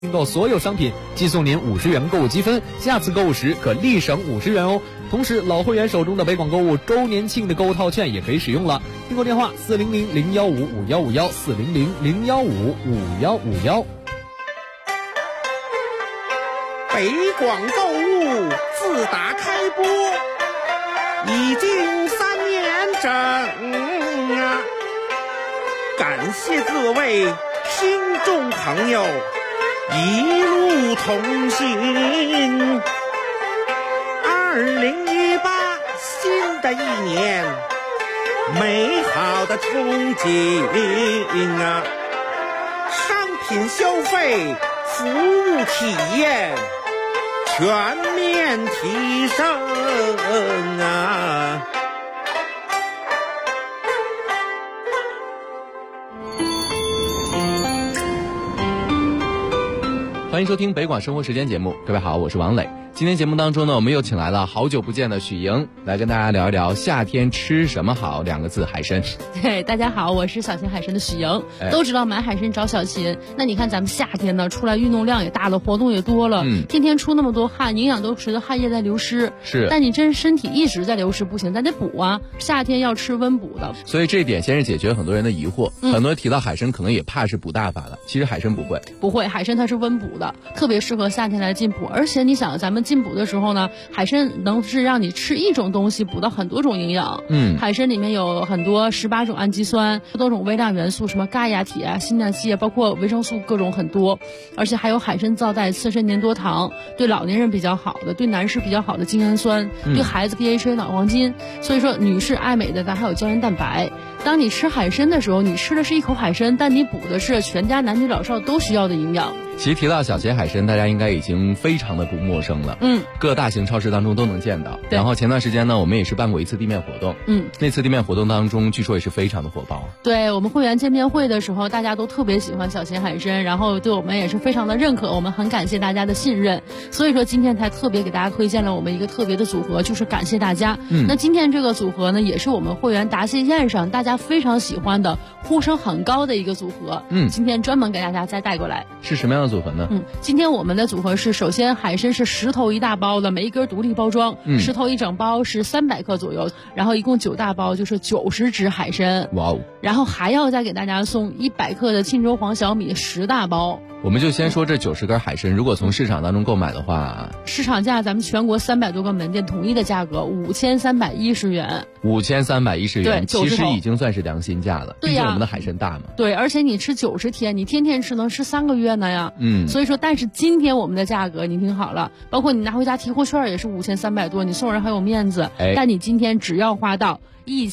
订购所有商品即送您50元购物积分，下次购物时可立省50元哦。同时，老会员手中的北广购物周年庆的购物套券也可以使用了。订购电话400-015-5151，400-015-5151。 北广购物自打开播已经3年整啊，感谢各位听众朋友一路同行。2018新的一年，美好的憧憬啊！商品消费、服务体验全面提升啊！ 欢迎收听北广生活时间节目，各位好，我是王磊。今天节目当中呢，我们又请来了好久不见的许莹，来跟大家聊一聊夏天吃什么好2个字，海参。 对，大家好，我是小秦海参的许莹。都知道买海参找小秦，那你看咱们夏天呢，出来运动量也大了，活动也多了，天天出那么多汗，营养都随着汗液在流失。 是， 但你真身体一直在流失不行，咱得补啊。夏天要吃温补的， 所以这一点先是解决很多人的疑惑。很多人提到海参可能也怕是补大法的，其实海参不会， 海参它是温补的，特别适合夏天来进补。而且你想，咱们进补的时候呢，海参能是让你吃一种东西补到很多种营养。海参里面有很多18种氨基酸，多种微量元素，什么钙呀、铁啊、锌啊、硒啊，包括维生素各种很多。而且还有海参皂带刺身粘多糖，对老年人比较好的，对男士比较好的精氨酸，对孩子 DHA 脑黄金。所以说女士爱美的咱还有胶原蛋白。当你吃海参的时候，你吃的是一口海参，但你补的是全家男女老少都需要的营养。 其实提到小秦海参，大家应该已经非常的不陌生了。各大型超市当中都能见到。然后前段时间呢，我们也是办过一次地面活动。那次地面活动当中，据说也是非常的火爆。 对，我们会员见面会的时候，大家都特别喜欢小秦海参，然后对我们也是非常的认可，我们很感谢大家的信任。所以说今天才特别给大家推荐了我们一个特别的组合，就是感谢大家。那今天这个组合呢，也是我们会员答谢宴上大家非常喜欢的、呼声很高的一个组合。今天专门给大家再带过来。 是什么样的组合呢？ 今天我们的组合是，首先海参是10头1大包的，每一根独立包装，10头1整包是300克左右，然后一共9大包就是90只海参。 哇哦！ 然后还要再给大家送100克的沁州黄小米10大包。 我们就先说这90根海参，如果从市场当中购买的话， 市场价咱们全国300多个门店统一的价格5310元。 5310元， 对， 其实已经算是良心价了。 对呀， 毕竟我们的海参大嘛。 对，而且你吃90天，你天天吃能吃3个月呢呀。所以说，但是今天我们的价格你听好了，包括你拿回家提货券也是5300多，你送人还有面子。但你今天只要花到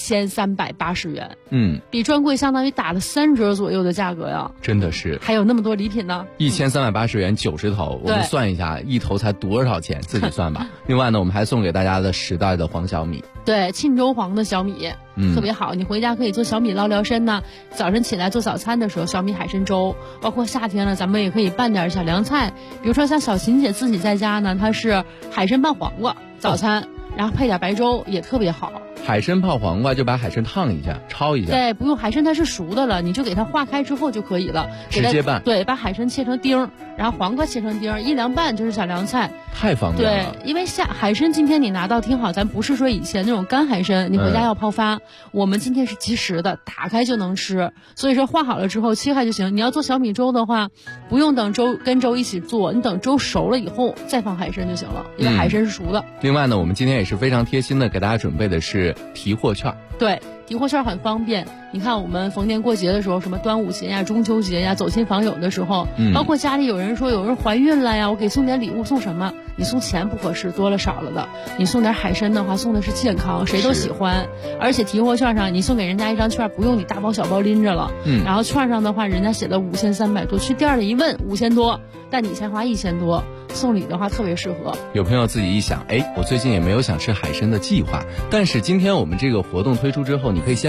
1380元，比专柜相当于打了3折左右的价格呀， 真的是。 还有那么多礼品呢 ，1380元90头，我们算一下一头才多少钱，自己算吧。另外呢，我们还送给大家的10袋的黄小米， 对，沁州黄的小米，特别好，你回家可以做小米捞参呢。早晨起来做早餐的时候，小米海参粥，包括夏天了，咱们也可以拌点小凉菜，比如说像小秦姐自己在家呢，她是海参拌黄瓜早餐，然后配点白粥也特别好。 海参泡黄瓜就把海参烫一下，焯一下。 对，不用，海参它是熟的了，你就给它化开之后就可以了， 直接拌。 对，把海参切成丁，然后黄瓜切成丁，一凉拌就是小凉菜， 太方便了。 对，因为海参今天你拿到，听好，咱不是说以前那种干海参，你回家要泡发，我们今天是即食的，打开就能吃。所以说化好了之后切开就行。你要做小米粥的话，不用等粥跟粥一起做，你等粥熟了以后再放海参就行了，因为海参是熟的。 另外呢，我们今天也是非常贴心的给大家准备的是提货券。 对，提货券很方便。你看我们逢年过节的时候，什么端午节呀、中秋节呀，走亲访友的时候，包括家里有人说有人怀孕了呀，我给送点礼物，送什么？你送钱不合适，多了少了的。你送点海参的话，送的是健康，谁都喜欢。而且提货券上你送给人家一张券，不用你大包小包拎着了。然后券上的话，人家写了5300多，去店里一问5000多，但你才花1000多，送礼的话特别适合。 有朋友自己一想，我最近也没有想吃海参的计划，但是今天我们这个活动推出之后，你可以先买。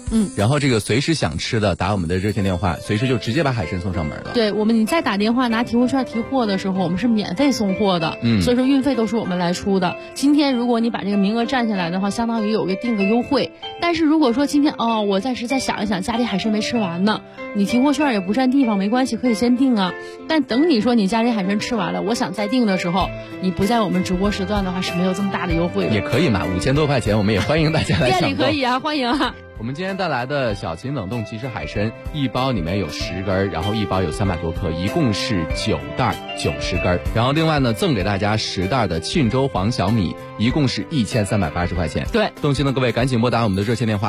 然后这个随时想吃的打我们的热线电话，随时就直接把海参送上门了。 对，你再打电话拿提货券提货的时候，我们是免费送货的，所以说运费都是我们来出的。今天如果你把这个名额占下来的话，相当于有个定个优惠。但是如果说今天我暂时再想一想，家里海参没吃完呢，你提货券也不占地方，没关系，可以先订啊。但等你说你家里海参吃完了，我想再订的时候，你不在我们直播时段的话是没有这么大的优惠的。 也可以嘛，5000多块钱，我们也欢迎大家来抢购。 店里可以啊，欢迎啊。 我们今天带来的小秦冷冻即食海参，一包里面有10根，然后一包有300多克，一共是9袋90根。然后另外呢，赠给大家10袋的沁州黄小米，一共是1380块钱。 对， 动心的各位赶紧拨打我们的热线电话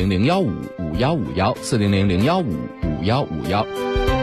400-015-5151，400-015-5151。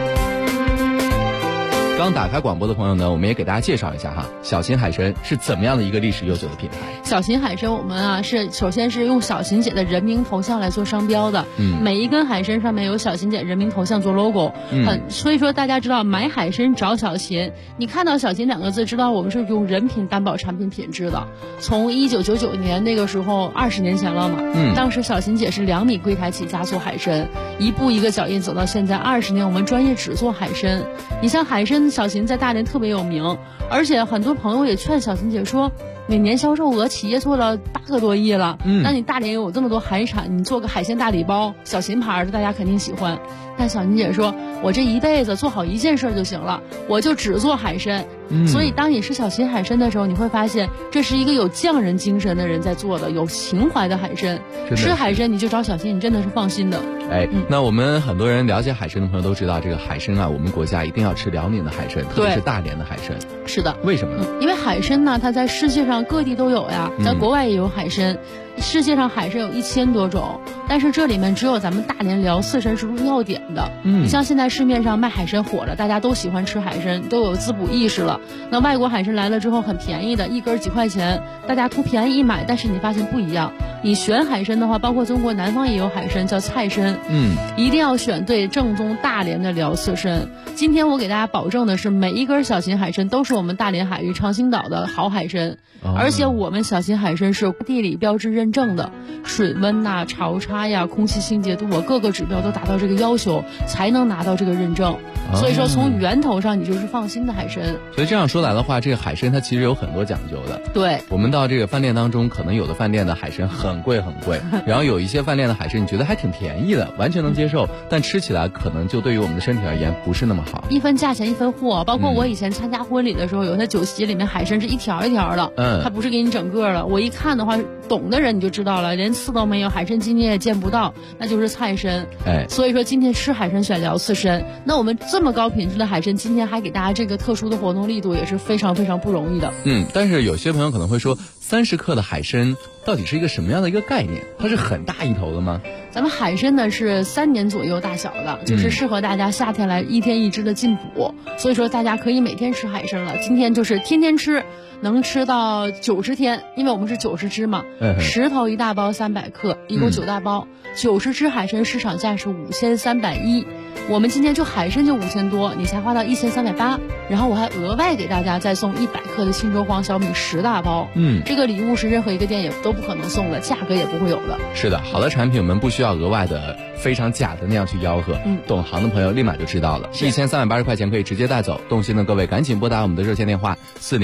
刚打开广播的朋友呢，我们也给大家介绍一下哈，小秦海参是怎么样的一个历史悠久的品牌。 小秦海参我们首先是用小秦姐的人名头像来做商标的，每一根海参上面有小秦姐人名头像做 logo，所以说大家知道买海参找小秦，你看到小秦2个字，知道我们是用人品担保产品品质的。从1999年那个时候20年前了嘛，当时小秦姐是2米柜台起家做海参，一步一个脚印走到现在20年，我们专业只做海参。你像海参小秦在大连特别有名，而且很多朋友也劝小秦姐说，每年销售额企业做了8个多亿了，那你大连有这么多海产，你做个海鲜大礼包，小秦牌的大家肯定喜欢。但小秦姐说，我这一辈子做好一件事就行了，我就只做海参。所以当你吃小秦海参的时候，你会发现这是一个有匠人精神的人在做的，有情怀的海参。吃海参你就找小秦，你真的是放心的。 那我们很多人了解海参的朋友都知道，这个海参啊，我们国家一定要吃辽宁的海参，特别是大连的海参。 是的。 为什么呢？ 因为海参呢，它在世界上各地都有呀，在国外也有海参。世界上海参有1000多种，但是这里面只有咱们大连辽四参是入药典的。你像现在市面上卖海参火了，大家都喜欢吃海参，都有滋补意识了。那外国海参来了之后很便宜的，一根几块钱，大家图便宜一买，但是你发现不一样。你选海参的话，包括中国南方也有海参叫菜参，一定要选对正宗大连的辽四参。今天我给大家保证的是，每一根小秦海参都是我们大连海域长兴岛的好海参，而且我们小秦海参是地理标志认证的，水温呐、潮差呀、空气清洁度各个指标都达到这个要求，才能拿到这个认证。所以说从源头上你就是放心的海参。 所以这样说来的话，这个海参它其实有很多讲究的。 对， 我们到这个饭店当中，可能有的饭店的海参很贵很贵，然后有一些饭店的海参你觉得还挺便宜的，完全能接受，但吃起来可能就对于我们的身体而言不是那么好。 一分价钱一分货，包括我以前参加婚礼的时候，有些酒席里面海参是一条一条的，它不是给你整个的。我一看的话，懂的人你就知道了，连刺都没有，海参筋你也见不到，那就是菜参。所以说今天吃海参选辽四参，那我们这么高品质的海参，今天还给大家这个特殊的活动力度，也是非常非常不容易的。 但是有些朋友可能会说，30克的海参到底是一个什么样的一个概念？它是很大一头的吗？ 咱们海参呢是3年左右大小的，就是适合大家夏天来1天1只的进补，所以说大家可以每天吃海参了。今天就是天天吃，能吃到90天，因为我们是90只嘛，10头1大包300克，一共9大包，90只海参市场价是5310，我们今天就海参就5000多，你才花到1380，然后我还额外给大家再送100克的沁州黄小米10大包，这个礼物是任何一个店也都不可能送的，价格也不会有的。 是的，好的产品我们不需要额外的非常假的那样去吆喝，懂行的朋友立马就知道了。1380块钱可以直接带走，动心的各位赶紧拨打我们的热线电话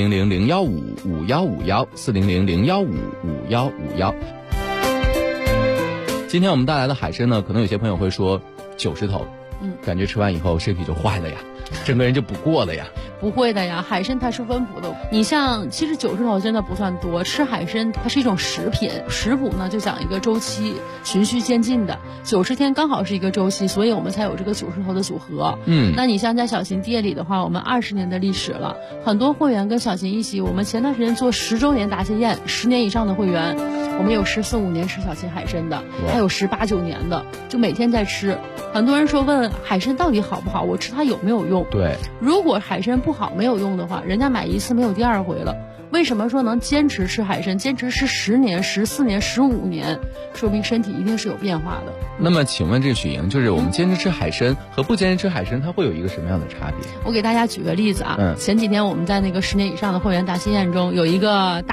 400-015-5151，400-015-5151。今天我们带来的海参呢，可能有些朋友会说90头，感觉吃完以后身体就坏了呀，整个人就不过了呀。 不会的呀，海参它是温补的。你像其实90头真的不算多，吃海参它是一种食品，食补呢就讲一个周期，循序渐进的，90天刚好是一个周期，所以我们才有这个90头的组合。那你像在小秦店里的话，我们20年的历史了，很多会员跟小秦一起，我们前段时间做10周年答谢宴，10年以上的会员，我们有14、15年吃小秦海参的，还有18、19年的，就每天在吃。很多人说问海参到底好不好，我吃它有没有用？ 对， 如果海参不好没有用的话，人家买一次没有第2回了。为什么说能坚持吃海参，坚持吃10年、14年、15年，说明身体一定是有变化的。 那么请问这个许莹，就是我们坚持吃海参和不坚持吃海参，它会有一个什么样的差别？ 我给大家举个例子啊，前几天我们在那个10年以上的会员答谢宴中，有一个大爷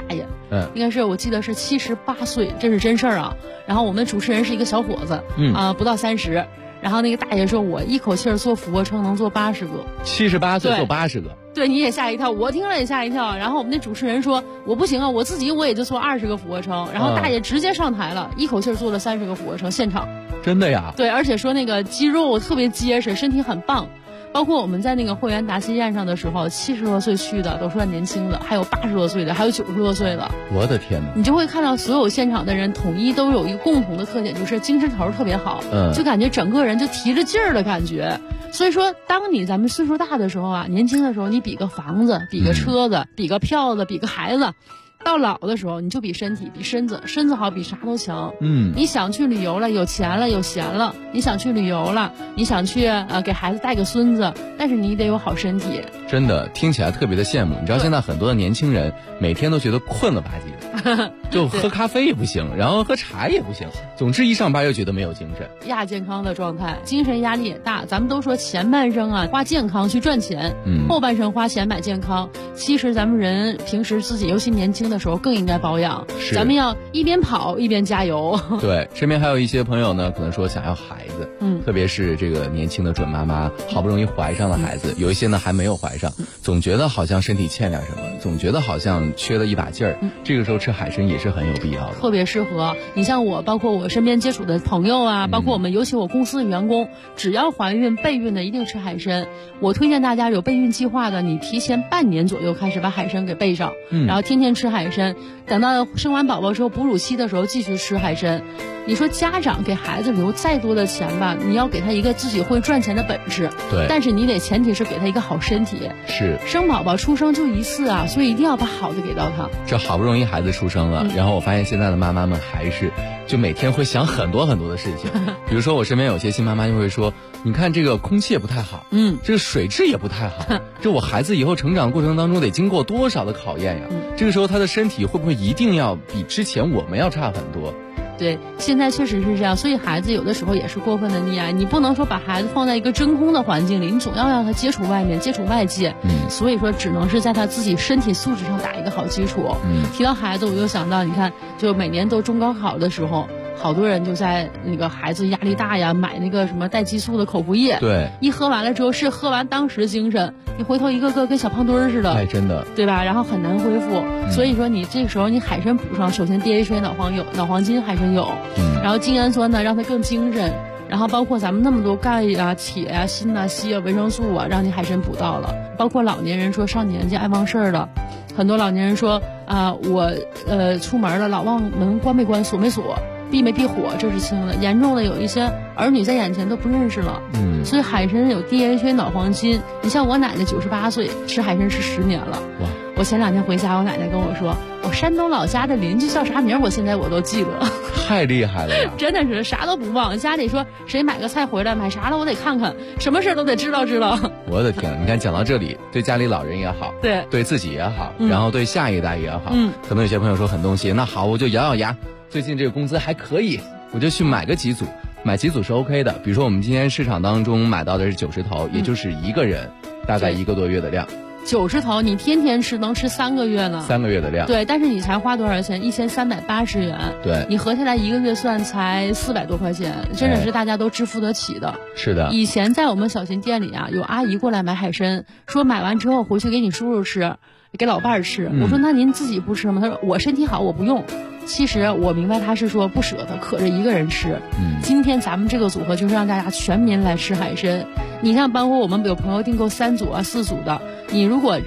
应该是我记得是78岁，这是真事儿啊。然后我们主持人是一个小伙子，不到30。然后那个大爷说，我一口气做俯卧撑能做80个 ，78岁做80个， 对，你也吓一跳，我听了也吓一跳。然后我们那主持人说，我不行啊，我自己也就做20个俯卧撑。然后大爷直接上台了，一口气做了30个俯卧撑，现场。 真的呀？ 对，而且说那个肌肉特别结实，身体很棒。包括我们在那个会员答谢宴上的时候，70多岁去的都算年轻的，还有80多岁的，还有90多岁的。 我的天哪！ 你就会看到所有现场的人统一都有一个共同的特点，就是精神头特别好，就感觉整个人就提着劲儿的感觉。所以说，当咱们岁数大的时候啊，年轻的时候你比个房子，比个车子，比个票子，比个孩子。到老的时候，你就比身体，比身子好，比啥都强。你想去旅游了，有钱了，有闲了，你想去旅游了，你想去给孩子带个孙子，但是你得有好身体。 真的听起来特别的羡慕。你知道现在很多的年轻人每天都觉得困了吧唧的，就喝咖啡也不行，然后喝茶也不行，总之一上班又觉得没有精神， 亚健康的状态，精神压力也大。咱们都说前半生啊花健康去赚钱，后半生花钱买健康。其实咱们人平时自己尤其年轻的时候更应该保养，咱们要一边跑一边加油。 对，身边还有一些朋友呢，可能说想要孩子，特别是这个年轻的准妈妈，好不容易怀上了孩子，有一些呢还没有怀上，总觉得好像身体欠点什么，总觉得好像缺了一把劲儿。这个时候吃海参也是很有必要的， 特别适合。你像我，包括我身边接触的朋友啊，包括我们尤其我公司的员工，只要怀孕备孕的一定吃海参。我推荐大家有备孕计划的，你提前半年左右开始把海参给备上，然后天天吃海参，等到生完宝宝之后哺乳期的时候继续吃海参。你说家长给孩子留再多的钱吧，你要给他一个自己会赚钱的本事， 对， 但是你得前提是给他一个好身体。 是， 生宝宝出生就一次啊，所以一定要把好的给到他。 这好不容易孩子出生了，然后我发现现在的妈妈们还是就每天会想很多很多的事情。比如说我身边有些新妈妈就会说，你看这个空气也不太好，这个水质也不太好，这我孩子以后成长过程当中得经过多少的考验呀？这个时候他的身体会不会一定要比之前我们要差很多？ 对，现在确实是这样，所以孩子有的时候也是过分的溺爱。你不能说把孩子放在一个真空的环境里，你总要让他接触外面，接触外界。所以说只能是在他自己身体素质上打一个好基础。提到孩子，我就想到，你看，就每年都中高考的时候，好多人就在那个孩子压力大呀，买那个什么带激素的口服液。 对， 一喝完了之后是喝完当时精神，你回头一个个跟小胖墩儿似的。 哎，真的， 对吧？然后很难恢复。所以说你这个时候你海参补上，首先 DHA 脑黄金海参有，然后精氨酸呢让它更精神，然后包括咱们那么多钙啊、铁啊、锌啊、硒啊、维生素啊，让你海参补到了。包括老年人说上年纪爱忘事儿了，很多老年人说我出门了老忘门关没关锁没锁。避没避火，这是轻的，严重的有一些儿女在眼前都不认识了。所以海参有 DHA 脑黄金。你像我奶奶98岁，吃海参吃10年了。哇！我前2天回家，我奶奶跟我说，我山东老家的邻居叫啥名，我现在我都记得。 太厉害了呀！ 真的是啥都不忘，家里说谁买个菜回来，买啥了我得看看，什么事都得知道。 我的天，你看讲到这里，对家里老人也好，对自己也好，然后对下一代也好，可能有些朋友说很动心，那好，我就咬咬牙。最近这个工资还可以，我就去买个几组，买几组是 OK 的。比如说我们今天市场当中买到的是90头，也就是一个人大概1个多月的量。 90头你天天吃能吃3个月呢。 3个月的量。 对，但是你才花多少钱？1380元。 对， 你合下来1个月算才400多块钱，真的是大家都支付得起的。 是的。 以前在我们小秦店里啊，有阿姨过来买海参，说买完之后回去给你叔叔吃，给老伴儿吃。我说那您自己不吃吗？他说我身体好，我不用。其实我明白他是说不舍得，可着一个人吃。今天咱们这个组合就是让大家全民来吃海参。你像包括我们有朋友订购3组啊、4组的，你如果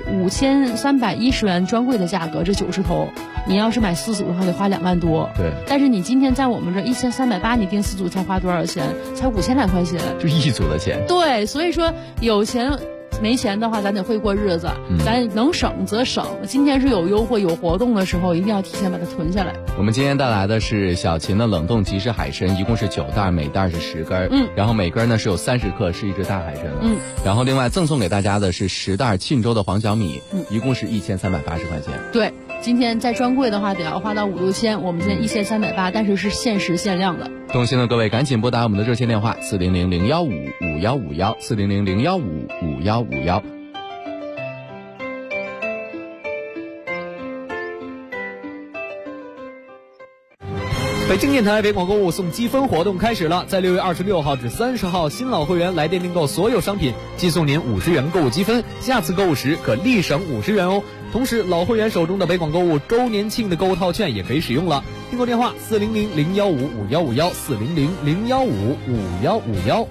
5310元专柜的价格，这90头，你要是买4组的话得花2万多。 对。 但是你今天在我们这1380，你订4组才花多少钱？才5000来块钱。 就1组的钱。 对，所以说有钱。没钱的话，咱得会过日子，咱能省则省。今天是有优惠、有活动的时候，一定要提前把它囤下来。 我们今天带来的是小秦的冷冻即食海参，一共是9袋，每袋是10根，然后每根呢是有30克，是一只大海参了。然后另外赠送给大家的是10袋沁州的黄小米，一共是1380块钱。 对，今天在专柜的话得要花到5、6千，我们现在1380，但是是限时限量的。 动心的各位赶紧拨打我们的热线电话400-015-5151，400-015-5151。 北京电台北广购物送积分活动开始了，在6月26号至30号，新老会员来电订购所有商品，寄送您50元购物积分，下次购物时可立省50元哦。同时，老会员手中的北广购物周年庆的购物套券也可以使用了。订购电话400-015-5151，400-015-5151。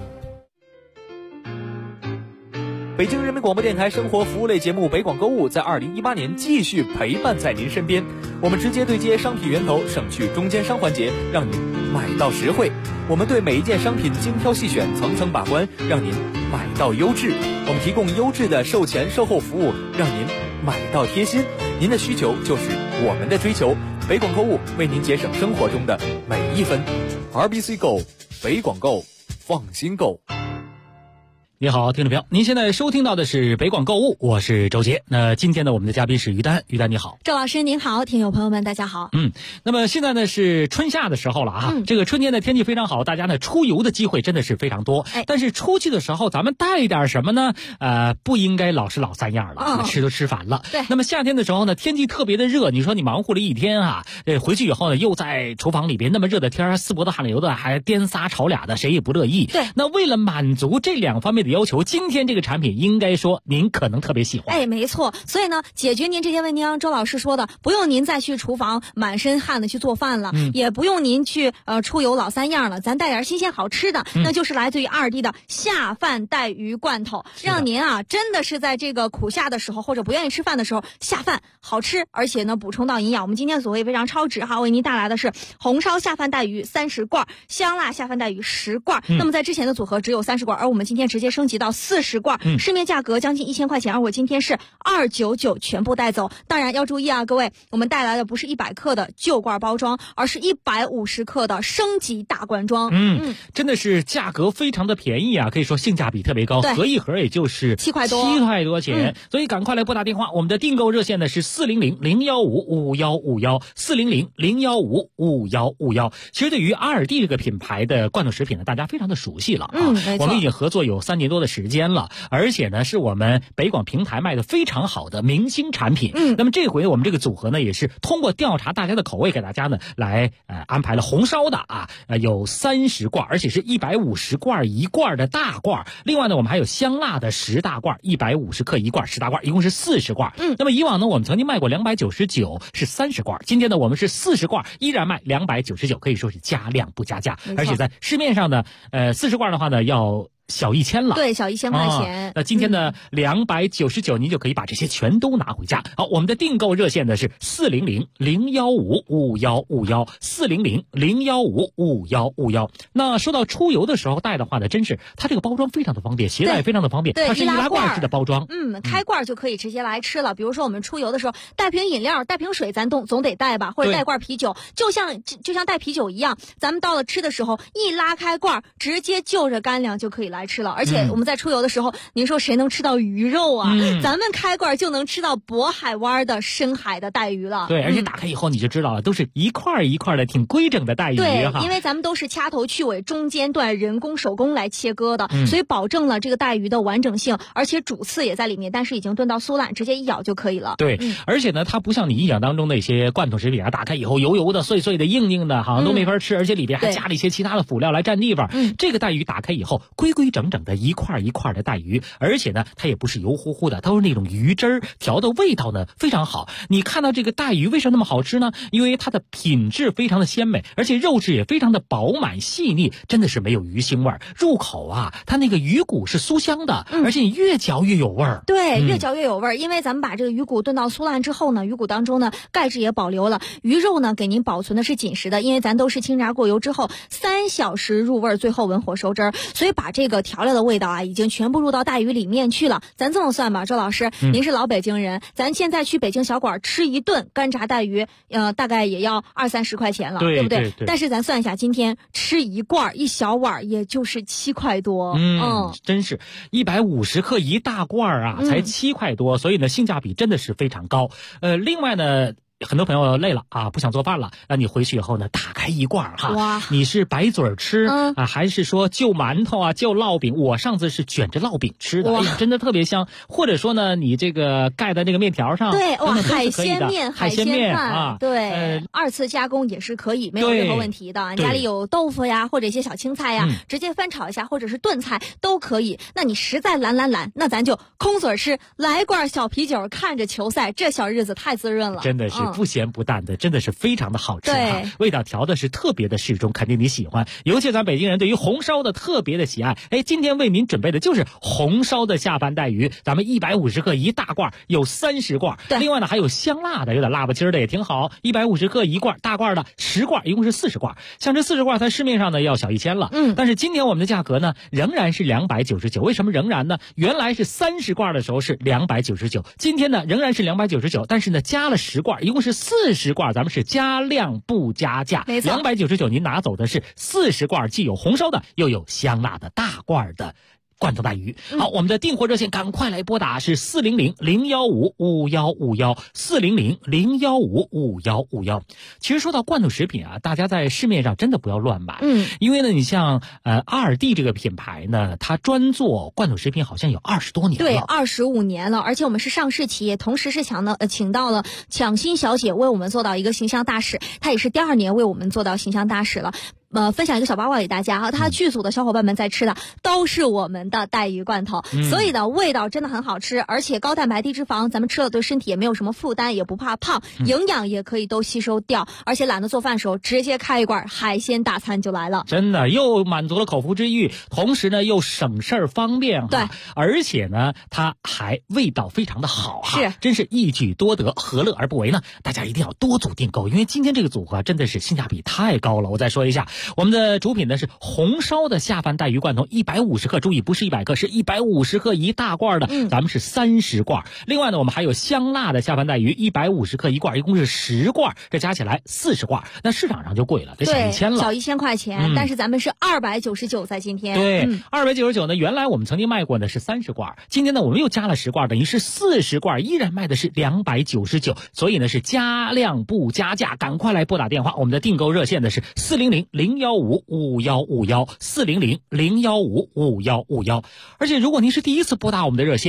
北京人民广播电台生活服务类节目北广购物在2018年继续陪伴在您身边，我们直接对接商品源头，省去中间商环节，让您买到实惠。我们对每一件商品精挑细选，层层把关，让您买到优质。我们提供优质的售前售后服务，让您买到贴心。您的需求就是我们的追求，北广购物为您节省生活中的每一分。RBC Go， 北广购，放心购。 你好，听众朋友，您现在收听到的是北广购物，我是周杰。那今天呢，我们的嘉宾是于丹，于丹你好。 周老师您好，听友朋友们大家好。 那么现在呢是春夏的时候了啊，这个春天的天气非常好，大家呢出游的机会真的是非常多。但是出去的时候咱们带一点什么呢？不应该老是老三样了，吃都吃烦了。 对。 那么夏天的时候呢，天气特别的热，你说你忙活了一天啊，回去以后呢又在厨房里边那么热的天，四脖子汗流的，还颠仨炒俩的，谁也不乐意。 对。 那为了满足这两方面的要求，今天这个产品应该说您可能特别喜欢。 没错。所以呢，解决您这些问题，让周老师说的，不用您再去厨房满身汗的去做饭了，也不用您去出游老三样了，咱带点新鲜好吃的，那就是来自于2D的下饭带鱼罐头，让您啊真的是在这个苦夏的时候或者不愿意吃饭的时候下饭好吃，而且呢补充到营养。我们今天组合也非常超值哈，为您带来的是红烧下饭带鱼30罐，香辣下饭带鱼10罐。那么在之前的组合只有30罐，而我们今天直接升级到40罐，市面价格将近1000块钱，而我今天是299全部带走。当然要注意啊，各位，我们带来的不是100克的旧罐包装，而是150克的升级大罐装。 真的是价格非常的便宜啊，可以说性价比特别高，合一盒也就是 7块多钱。所以赶快来拨打电话，我们的订购热线呢是400-015-5151，400-015-5151。其实对于2D这个品牌的罐头食品呢，大家非常的熟悉了啊。我们已经合作有3年多的时间了，而且呢是我们北广平台卖的非常好的明星产品。那么这回我们这个组合呢，也是通过调查大家的口味，给大家呢来安排了红烧的有30罐，而且是150罐1罐的大罐。另外呢，我们还有香辣的10大罐，150克1罐10大罐，一共是40罐。那么以往呢，我们曾经卖过299，是30罐。今天呢，我们是40罐，依然卖299，可以说是加量不加价。而且在市面上呢，40罐的话呢要小1000了， 对，小1000块钱。 那今天呢，299您就可以把这些全都拿回家。好，我们的订购热线呢是400-015-5151，400-015-5151。那说到出游的时候带的话呢，真是它这个包装非常的方便，携带非常的方便，它是易拉罐式的包装。 开罐就可以直接来吃了。比如说我们出游的时候带瓶饮料、带瓶水，咱总得带吧，或者带罐啤酒，就像带啤酒一样，咱们到了吃的时候一拉开罐，直接就着干粮就可以来吃了。而且我们在出游的时候，您说谁能吃到鱼肉啊？咱们开罐就能吃到渤海湾的深海的带鱼了。 对，而且打开以后你就知道了，都是一块一块的挺规整的带鱼。 对，因为咱们都是掐头去尾，中间段人工手工来切割的，所以保证了这个带鱼的完整性，而且主刺也在里面，但是已经炖到酥烂，直接一咬就可以了。 对，而且呢，它不像你印象当中那些罐头食品打开以后油油的、碎碎的、硬硬的，好像都没法吃，而且里边还加了一些其他的辅料来占地方。这个带鱼打开以后，规整整的一块一块的带鱼，而且呢，它也不是油乎乎的，它是那种鱼汁儿调的味道呢非常好。你看到这个带鱼为什么那么好吃呢？因为它的品质非常的鲜美，而且肉质也非常的饱满细腻，真的是没有鱼腥味儿。入口它那个鱼骨是酥香的，而且你越嚼越有味儿。 对，越嚼越有味儿，因为咱们把这个鱼骨炖到酥烂之后呢，鱼骨当中呢钙质也保留了，鱼肉呢给您保存的是紧实的，因为咱都是清炸过油之后3小时入味，最后文火收汁儿，所以把这个调料的味道已经全部入到带鱼里面去了。咱这么算吧，周老师，您是老北京人，咱现在去北京小馆吃一顿干炸带鱼，大概也要20-30块钱了，对不对？但是咱算一下，今天吃一罐一小碗也就是7块多， 真是150克一大罐才7块多，所以呢性价比真的是非常高。另外呢， 很多朋友累了啊，不想做饭了，那你回去以后呢，打开一罐哈， 哇， 你是白嘴吃啊，还是说就馒头啊，就烙饼？我上次是卷着烙饼吃的，哎呀，真的特别香。或者说呢，你这个盖在那个面条上， 对，哇， 海鲜面、 海鲜面啊，对，二次加工也是可以，没有任何问题的。家里有豆腐呀，或者一些小青菜呀，直接翻炒一下，或者是炖菜都可以。那你实在懒，那咱就空嘴吃，来罐小啤酒，看着球赛，这小日子太滋润了， 真的是不咸不淡的，真的是非常的好吃啊！味道调的是特别的适中，肯定你喜欢。尤其咱北京人对于红烧的特别的喜爱。哎，今天为您准备的就是红烧的下饭带鱼，咱们150克一大罐，有30罐。另外呢还有香辣的，有点辣不筋的也挺好，150克一罐，大罐的10罐，一共是40罐。像这40罐，它市面上呢要小1000了。但是今天我们的价格呢仍然是299。为什么仍然呢？原来是30罐的时候是299，今天呢仍然是299，但是呢加了10罐，一共是40罐，咱们是加量不加价。 没错 ，299您拿走的是40罐，既有红烧的，又有香辣的大罐的罐头带鱼。好，我们的订货热线赶快来拨打，是400-015-5151，400-015-5151。其实说到罐头食品啊，大家在市面上真的不要乱买。因为呢，你像2D 这个品牌呢，它专做罐头食品好像有20多年了。 对，25年了，而且我们是上市企业，同时是请到了蒋欣小姐为我们做到一个形象大使，她也是第2年为我们做到形象大使了。分享一个小八卦给大家哈，他剧组的小伙伴们在吃的都是我们的带鱼罐头，所以呢味道真的很好吃，而且高蛋白低脂肪，咱们吃了对身体也没有什么负担，也不怕胖，营养也可以都吸收掉，而且懒得做饭的时候直接开一罐海鲜大餐就来了， 真的又满足了口腹之欲，同时呢又省事儿方便对， 而且呢它还味道非常的好哈， 是真是一举多得，何乐而不为呢？大家一定要多组订购，因为今天这个组合真的是性价比太高了。我再说一下，我们的主品呢是红烧的下饭带鱼罐头150克，注意不是100克，是150克一大罐的，咱们是30罐。另外呢，我们还有香辣的下饭带鱼150克一罐，一共是10罐，这加起来40罐。那市场上就贵了，得小1000了， 小1000块钱，但是咱们是299，在今天。 对，299呢，原来我们曾经卖过的是30罐，今天呢我们又加了10罐，等于是40罐，依然卖的是299，所以呢是加量不加价，赶快来拨打电话，我们的订购热线呢是400-015-5151，400-015-5151。而且如果您是第一次拨打我们的热线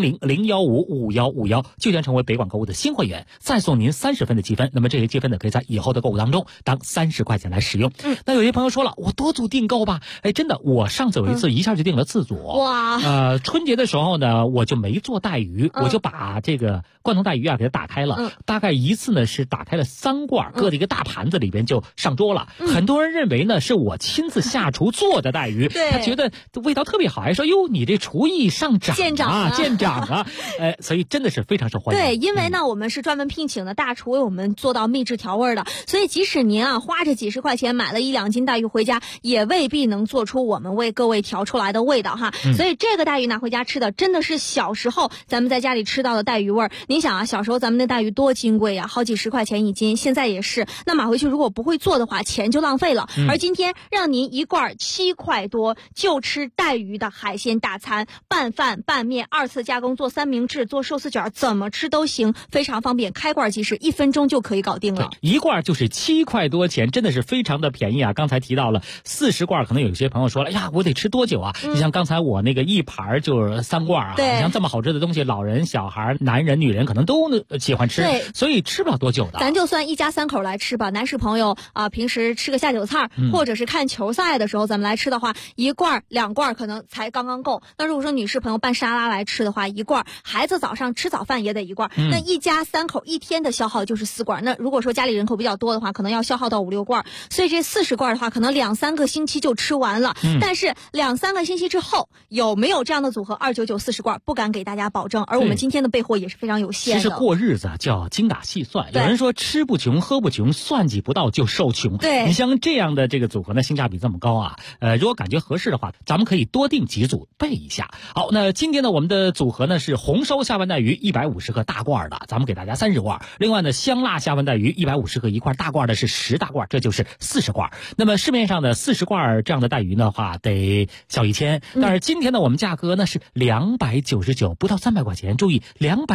400-015-5151，就将成为北广购物的新会员，再送您30分的积分。那么这些积分呢，可以在以后的购物当中当30块钱来使用。那有些朋友说了，我多组订购吧？哎，真的，我上次有一次一下就订了4组。 哇！ 春节的时候呢，我就没做带鱼，我就把这个罐头带鱼啊给它打开了，大概一次呢是打开了3罐，搁在一个大盘子里边就上桌了。很多人认为呢是我亲自下厨做的带鱼，他觉得味道特别好，还说哟你这厨艺上涨啊，见长啊，所以真的是非常受欢迎。 对，因为呢我们是专门聘请的大厨为我们做到秘制调味的，所以即使您啊花着几十块钱买了1-2斤带鱼回家，也未必能做出我们为各位调出来的味道哈。所以这个带鱼拿回家吃的真的是小时候咱们在家里吃到的带鱼味儿。您想啊，小时候咱们的带鱼多金贵啊，好几十块钱一斤，现在也是。那买回去如果不会做的话，钱就浪费了。而今天让您一罐7块多就吃带鱼的海鲜大餐，拌饭拌面2次加工，做三明治做寿司卷，怎么吃都行，非常方便，开罐即食，1分钟就可以搞定了。 一罐就是7块多钱，真的是非常的便宜啊。刚才提到了40罐，可能有些朋友说了，哎呀我得吃多久啊？你像刚才我那个一盘就是3罐啊，你像这么好吃的东西，老人小孩男人女人可能都喜欢吃，所以吃不了多久的。 咱就算一家3口来吃吧，男士朋友啊，平时吃个下酒菜，或者是看球赛的时候咱们来吃的话，1罐2罐可能才刚刚够。那如果说女士朋友拌沙拉来吃的话，1罐，孩子早上吃早饭也得1罐，那一家3口1天的消耗就是4罐。那如果说家里人口比较多的话，可能要消耗到5-6罐，所以这40罐的话可能2-3个星期就吃完了。但是2-3个星期之后有没有这样的组合299 40罐，不敢给大家保证。而我们今天的备货也是非常有限的。 其实过日子叫精打细算，有人说吃不穷喝不穷，算计不到就受穷。 对， 你像这样的这个组合呢，性价比这么高啊，如果感觉合适的话，咱们可以多订几组备一下。好，那今天呢我们的组合呢是红烧下饭带鱼150克大罐的，咱们给大家30罐。另外呢香辣下饭带鱼150克一块，大罐的是10大罐，这就是40罐。那么市面上的40罐这样的带鱼的话得小1000，但是今天呢我们价格呢是299，不到300块钱，注意299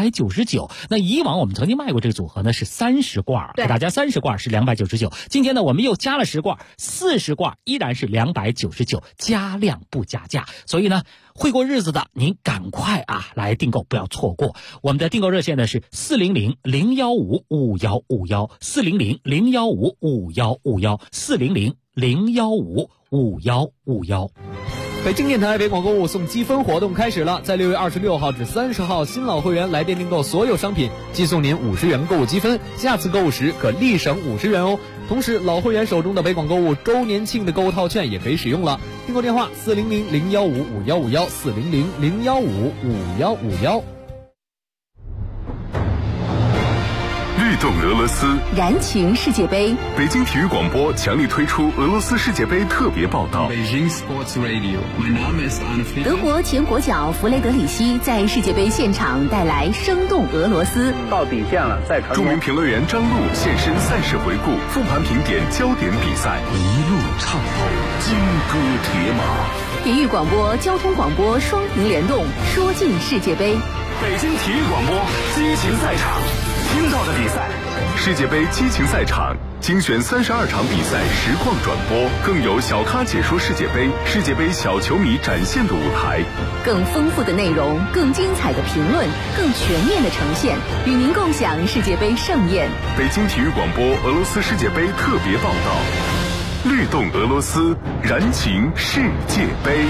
299。那以往我们曾经卖过这个组合呢是30罐，给大家30罐是299。今天呢我们又加了10罐，40罐依然是299，加量不加价。所以呢会过日子的您赶快来订购，不要错过。我们的订购热线呢是400-015-5151，400-015-5151，400-015-5151。 北京电台北广购物送积分活动开始了，在6月26号至30号，新老会员来电订购所有商品，即送您50元购物积分，下次购物时可立省50元哦。同时，老会员手中的北广购物周年庆的购物套券也可以使用了。订购电话400-015-5151，400-015-5151。 律动俄罗斯， 燃情世界杯。 北京体育广播强力推出俄罗斯世界杯特别报道。 德国前国脚弗雷德里希在世界杯现场带来生动俄罗斯。 到底线了，再传。 著名评论员张璐现身赛事回顾，复盘评点焦点比赛，一路畅跑，金戈铁马。 体育广播、交通广播双屏联动，说尽世界杯。 北京体育广播激情赛场。听到的比赛，世界杯激情赛场精选32场比赛实况转播，更有小咖解说世界杯，世界杯小球迷展现的舞台， 更丰富的内容，更精彩的评论，更全面的呈现，与您共享世界杯盛宴。 北京体育广播俄罗斯世界杯特别报道，律动俄罗斯，燃情世界杯。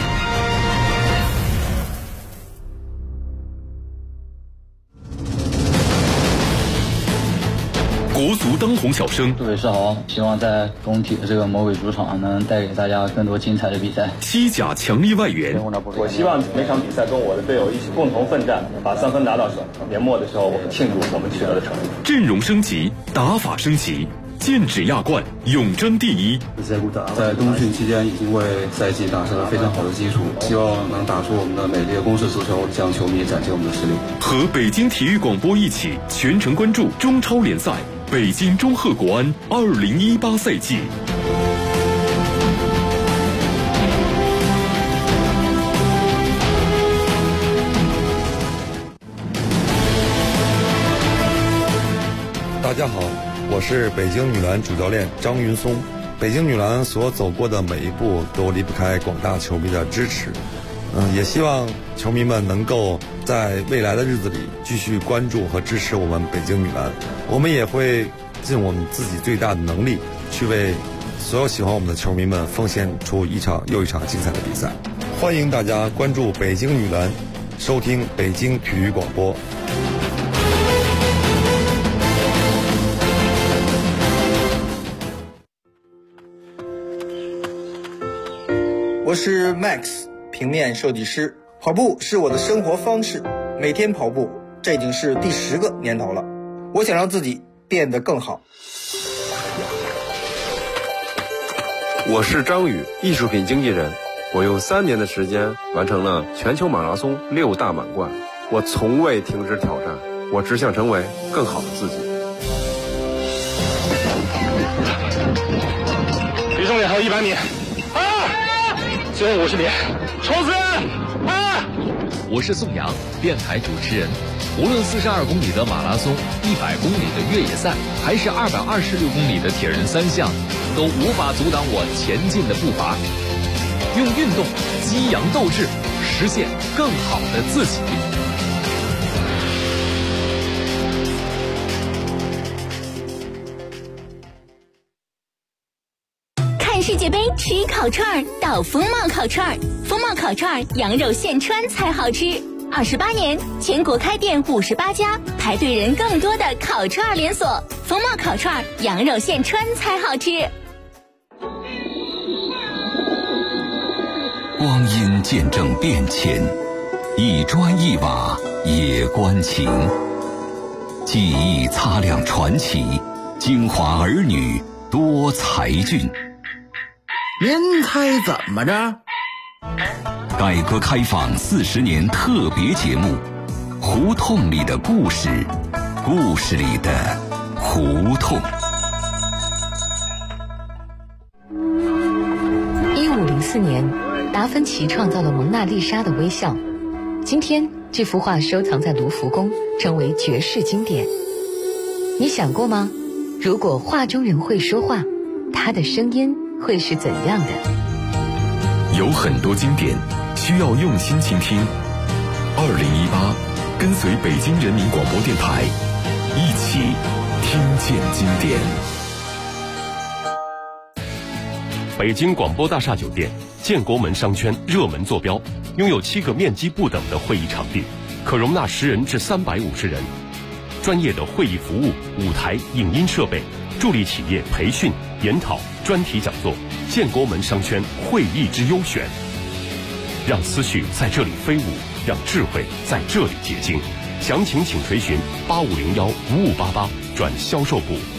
国足当红小生， 各位是好，希望在中体的这个魔鬼主场能带给大家更多精彩的比赛。 西甲强力外援， 我希望每场比赛跟我的队友一起共同奋战，把3分拿到手。年末的时候，我们庆祝我们取得的成绩。 阵容升级，打法升级，剑指亚冠，永争第一。 在冬训期间已经为赛季打下了非常好的基础，希望能打出我们的美丽的攻势足球，向球迷展现我们的实力。 和北京体育广播一起全程关注中超联赛。北京中赫国安2018赛季。 大家好，我是北京女篮主教练张云松。北京女篮所走过的每一步都离不开广大球迷的支持。也希望球迷们能够在未来的日子里继续关注和支持我们北京女篮。我们也会尽我们自己最大的能力，去为所有喜欢我们的球迷们奉献出一场又一场精彩的比赛。欢迎大家关注北京女篮，收听北京体育广播。 我是 Max， 平面设计师。跑步是我的生活方式，每天跑步，这已经是第10个年头了。我想让自己变得更好。 我是张宇，艺术品经纪人。我用3年的时间完成了全球马拉松6大满贯。我从未停止挑战，我只想成为更好的自己。 离终点还有100米。最后50米，冲刺！ 我是宋阳，电台主持人。无论42公里的马拉松、100公里的越野赛，还是226公里的铁人3项，都无法阻挡我前进的步伐。用运动激扬斗志，实现更好的自己。 世界杯吃烤串到风貌烤串，风貌烤串羊肉现穿才好吃。28年，全国开店58家，排队人更多的烤串连锁。风貌烤串羊肉现穿才好吃。 光阴见证变迁，一砖一瓦也关情。记忆擦亮传奇，精华儿女多才俊。 您猜怎么着？ 改革开放40年特别节目《胡同里的故事》，故事里的胡同。 1504年，达芬奇创造了蒙娜丽莎的微笑。今天，这幅画收藏在卢浮宫， 成为绝世经典。你想过吗？如果画中人会说话，他的声音会是怎样的？ 有很多经典需要用心倾听。2018，跟随北京人民广播电台，一起听见经典。 北京广播大厦酒店建国门商圈热门坐标，拥有7个面积不等的会议场地，可容纳10人至350人。专业的会议服务、舞台、影音设备，助力企业培训、研讨、专题讲座。建国门商圈会议之优选，让思绪在这里飞舞，让智慧在这里结晶。详情请垂询8501-5588转销售部。